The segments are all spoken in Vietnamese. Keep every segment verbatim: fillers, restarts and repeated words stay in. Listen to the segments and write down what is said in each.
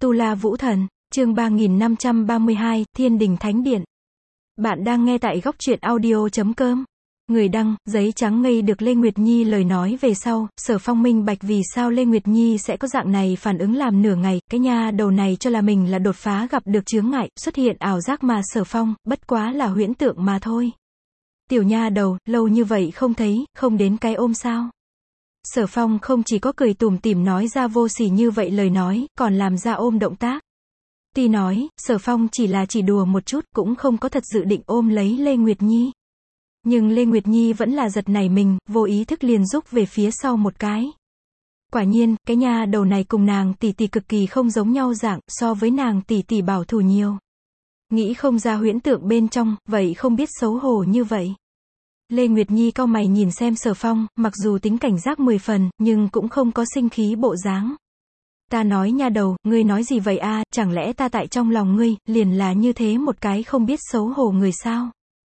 Tu La Vũ Thần, chương ba nghìn năm trăm ba mươi hai, Thiên Đình Thánh Điện. Bạn đang nghe tại góc truyện audio chấm com. Người đăng, giấy trắng ngây được Lê Nguyệt Nhi lời nói về sau, Sở Phong minh bạch vì sao Lê Nguyệt Nhi sẽ có dạng này phản ứng làm nửa ngày, cái nha đầu này cho là mình là đột phá gặp được chướng ngại, xuất hiện ảo giác mà Sở Phong, bất quá là huyễn tượng mà thôi. Tiểu nha đầu, lâu như vậy không thấy, không đến cái ôm sao? Sở Phong không chỉ có cười tủm tỉm nói ra vô sỉ như vậy lời nói, còn làm ra ôm động tác. Tuy nói, Sở Phong chỉ là chỉ đùa một chút, cũng không có thật dự định ôm lấy Lê Nguyệt Nhi. Nhưng Lê Nguyệt Nhi vẫn là giật nảy mình, vô ý thức liền rúc về phía sau một cái. Quả nhiên, cái nha đầu này cùng nàng tỷ tỷ cực kỳ không giống nhau dạng, so với nàng tỷ tỷ bảo thủ nhiều. Nghĩ không ra huyễn tượng bên trong, vậy không biết xấu hổ như vậy. Lê Nguyệt Nhi cau mày nhìn xem Sở Phong, mặc dù tính cảnh giác mười phần, nhưng cũng không có sinh khí bộ dáng. Ta nói nha đầu, ngươi nói gì vậy a, chẳng lẽ ta tại trong lòng ngươi, liền là như thế một cái không biết xấu hổ người sao?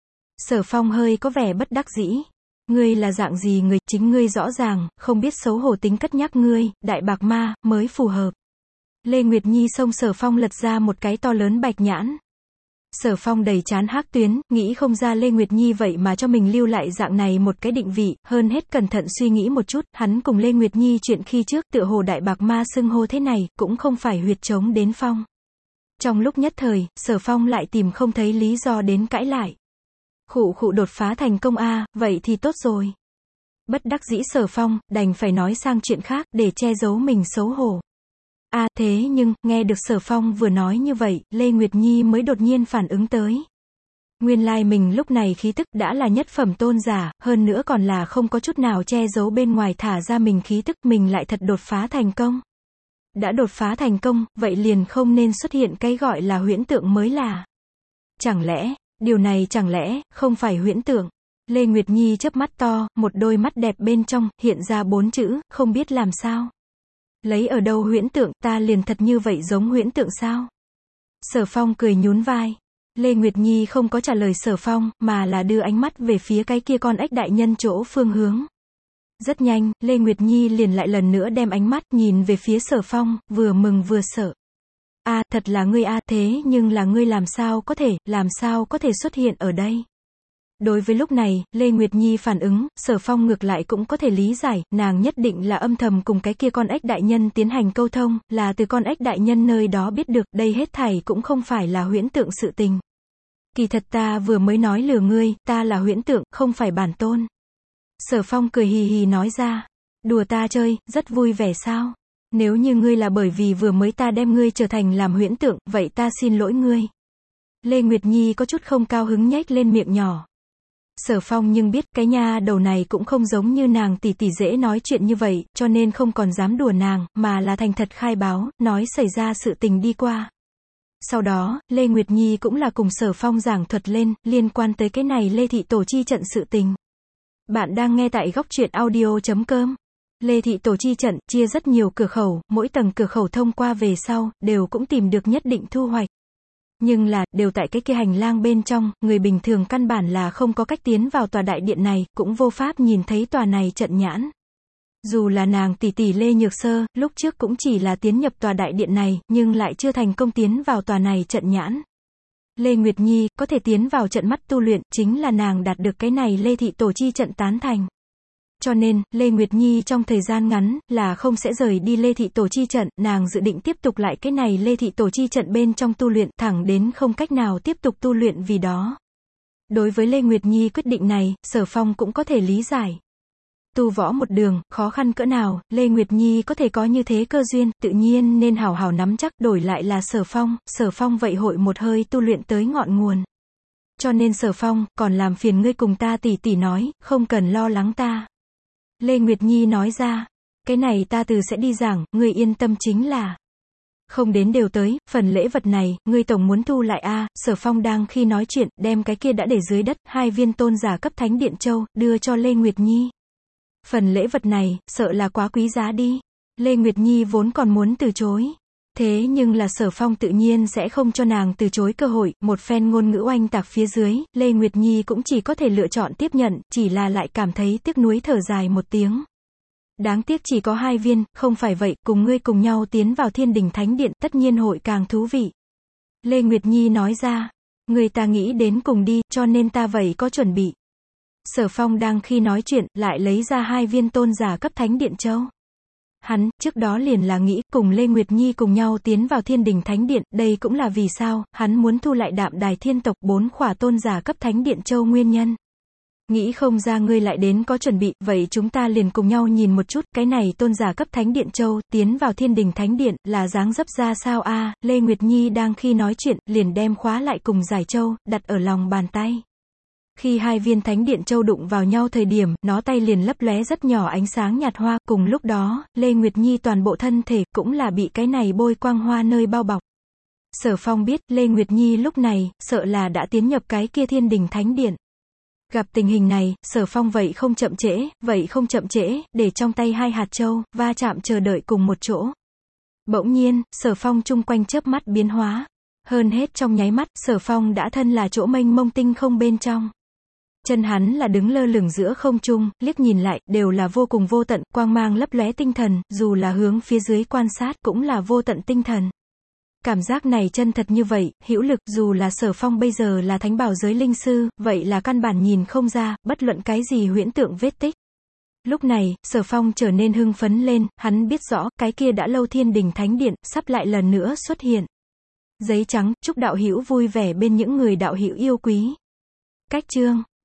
Sở Phong hơi có vẻ bất đắc dĩ. Ngươi là dạng gì người, chính ngươi rõ ràng, không biết xấu hổ tính cất nhắc ngươi, đại bạc ma, mới phù hợp. Lê Nguyệt Nhi xông Sở Phong lật ra một cái to lớn bạch nhãn. Sở Phong đầy chán hắc tuyến, nghĩ không ra Lê Nguyệt Nhi vậy mà cho mình lưu lại dạng này một cái định vị, hơn hết cẩn thận suy nghĩ một chút, hắn cùng Lê Nguyệt Nhi chuyện khi trước tựa hồ đại bạc ma xưng hô thế này, cũng không phải huyệt chống đến phong. Trong lúc nhất thời, Sở Phong lại tìm không thấy lý do đến cãi lại. Khụ khụ đột phá thành công a, vậy thì tốt rồi. Bất đắc dĩ Sở Phong, đành phải nói sang chuyện khác, để che giấu mình xấu hổ. À, thế nhưng, nghe được Sở Phong vừa nói như vậy, Lê Nguyệt Nhi mới đột nhiên phản ứng tới. Nguyên lai like mình lúc này khí tức đã là nhất phẩm tôn giả, hơn nữa còn là không có chút nào che giấu bên ngoài thả ra mình khí tức, mình lại thật đột phá thành công. Đã đột phá thành công, vậy liền không nên xuất hiện cái gọi là huyễn tượng mới là. Chẳng lẽ, điều này chẳng lẽ, không phải huyễn tượng? Lê Nguyệt Nhi chớp mắt to, một đôi mắt đẹp bên trong, hiện ra bốn chữ, không biết làm sao. Lấy ở đâu huyễn tượng, ta liền thật như vậy giống huyễn tượng sao? Sở Phong cười nhún vai. Lê Nguyệt Nhi không có trả lời Sở Phong, mà là đưa ánh mắt về phía cái kia con ếch đại nhân chỗ phương hướng. Rất nhanh, Lê Nguyệt Nhi liền lại lần nữa đem ánh mắt nhìn về phía Sở Phong, vừa mừng vừa sợ. A, à, thật là ngươi a, à, thế nhưng là ngươi làm sao có thể, làm sao có thể xuất hiện ở đây? Đối với lúc này, Lê Nguyệt Nhi phản ứng, Sở Phong ngược lại cũng có thể lý giải, nàng nhất định là âm thầm cùng cái kia con ếch đại nhân tiến hành câu thông, là từ con ếch đại nhân nơi đó biết được, đây hết thảy cũng không phải là huyễn tượng sự tình. Kỳ thật ta vừa mới nói lừa ngươi, ta là huyễn tượng, không phải bản tôn. Sở Phong cười hì hì nói ra, đùa ta chơi, rất vui vẻ sao? Nếu như ngươi là bởi vì vừa mới ta đem ngươi trở thành làm huyễn tượng, vậy ta xin lỗi ngươi. Lê Nguyệt Nhi có chút không cao hứng nhếch lên miệng nhỏ. Sở Phong nhưng biết cái nha đầu này cũng không giống như nàng tỷ tỷ dễ nói chuyện như vậy, cho nên không còn dám đùa nàng, mà là thành thật khai báo, nói xảy ra sự tình đi qua. Sau đó, Lê Nguyệt Nhi cũng là cùng Sở Phong giảng thuật lên, liên quan tới cái này Lê Thị Tổ Chi Trận sự tình. Bạn đang nghe tại góc truyện audio chấm com. Lê Thị Tổ Chi Trận, chia rất nhiều cửa khẩu, mỗi tầng cửa khẩu thông qua về sau, đều cũng tìm được nhất định thu hoạch. Nhưng là, đều tại cái kia hành lang bên trong, người bình thường căn bản là không có cách tiến vào tòa đại điện này, cũng vô pháp nhìn thấy tòa này trận nhãn. Dù là nàng tỷ tỷ Lê Nhược Sơ, lúc trước cũng chỉ là tiến nhập tòa đại điện này, nhưng lại chưa thành công tiến vào tòa này trận nhãn. Lê Nguyệt Nhi, có thể tiến vào trận mắt tu luyện, chính là nàng đạt được cái này Lê Thị Tổ Chi Trận tán thành. Cho nên, Lê Nguyệt Nhi trong thời gian ngắn, là không sẽ rời đi Lê Thị Tổ Chi Trận, nàng dự định tiếp tục lại cái này Lê Thị Tổ Chi Trận bên trong tu luyện, thẳng đến không cách nào tiếp tục tu luyện vì đó. Đối với Lê Nguyệt Nhi quyết định này, Sở Phong cũng có thể lý giải. Tu võ một đường, khó khăn cỡ nào, Lê Nguyệt Nhi có thể có như thế cơ duyên, tự nhiên nên hào hào nắm chắc, đổi lại là Sở Phong, Sở Phong vậy hội một hơi tu luyện tới ngọn nguồn. Cho nên Sở Phong, còn làm phiền ngươi cùng ta tỷ tỷ nói, không cần lo lắng ta. Lê Nguyệt Nhi nói ra, cái này ta từ sẽ đi giảng, ngươi yên tâm chính là. Không đến đều tới, phần lễ vật này, ngươi tổng muốn thu lại a. À, Sở Phong đang khi nói chuyện, đem cái kia đã để dưới đất, hai viên tôn giả cấp thánh điện châu, đưa cho Lê Nguyệt Nhi. Phần lễ vật này, sợ là quá quý giá đi. Lê Nguyệt Nhi vốn còn muốn từ chối. Thế nhưng là Sở Phong tự nhiên sẽ không cho nàng từ chối cơ hội, một phen ngôn ngữ oanh tạc phía dưới, Lê Nguyệt Nhi cũng chỉ có thể lựa chọn tiếp nhận, chỉ là lại cảm thấy tiếc nuối thở dài một tiếng. Đáng tiếc chỉ có hai viên, không phải vậy, cùng ngươi cùng nhau tiến vào Thiên Đình Thánh Điện, tất nhiên hội càng thú vị. Lê Nguyệt Nhi nói ra, người ta nghĩ đến cùng đi, cho nên ta vậy có chuẩn bị. Sở Phong đang khi nói chuyện, lại lấy ra hai viên tôn giả cấp Thánh Điện Châu. Hắn, trước đó liền là nghĩ, cùng Lê Nguyệt Nhi cùng nhau tiến vào Thiên Đình Thánh Điện, đây cũng là vì sao, hắn muốn thu lại Đạm Đài Thiên tộc bốn khỏa tôn giả cấp Thánh Điện Châu nguyên nhân. Nghĩ không ra ngươi lại đến có chuẩn bị, vậy chúng ta liền cùng nhau nhìn một chút, cái này tôn giả cấp Thánh Điện Châu, tiến vào Thiên Đình Thánh Điện, là dáng dấp ra sao a? Lê Nguyệt Nhi đang khi nói chuyện, liền đem khóa lại cùng giải châu, đặt ở lòng bàn tay. Khi hai viên Thánh Điện Châu đụng vào nhau thời điểm, nó tay liền lấp lóe rất nhỏ ánh sáng nhạt hoa, cùng lúc đó, Lê Nguyệt Nhi toàn bộ thân thể, cũng là bị cái này bôi quang hoa nơi bao bọc. Sở Phong biết, Lê Nguyệt Nhi lúc này, sợ là đã tiến nhập cái kia Thiên Đình Thánh Điện. Gặp tình hình này, Sở Phong vậy không chậm trễ, vậy không chậm trễ, để trong tay hai hạt châu, va chạm chờ đợi cùng một chỗ. Bỗng nhiên, Sở Phong chung quanh chớp mắt biến hóa. Hơn hết trong nháy mắt, Sở Phong đã thân là chỗ mênh mông tinh không bên trong. Chân hắn là đứng lơ lửng giữa không trung, liếc nhìn lại, đều là vô cùng vô tận, quang mang lấp lóe tinh thần, dù là hướng phía dưới quan sát, cũng là vô tận tinh thần. Cảm giác này chân thật như vậy, hữu lực, dù là Sở Phong bây giờ là thánh bảo giới linh sư, vậy là căn bản nhìn không ra, bất luận cái gì huyễn tượng vết tích. Lúc này, Sở Phong trở nên hưng phấn lên, hắn biết rõ, cái kia đã lâu Thiên Đình Thánh Điện, sắp lại lần nữa xuất hiện. Giấy trắng, chúc đạo hữu vui vẻ bên những người đạo hữu yêu quý. Cách chương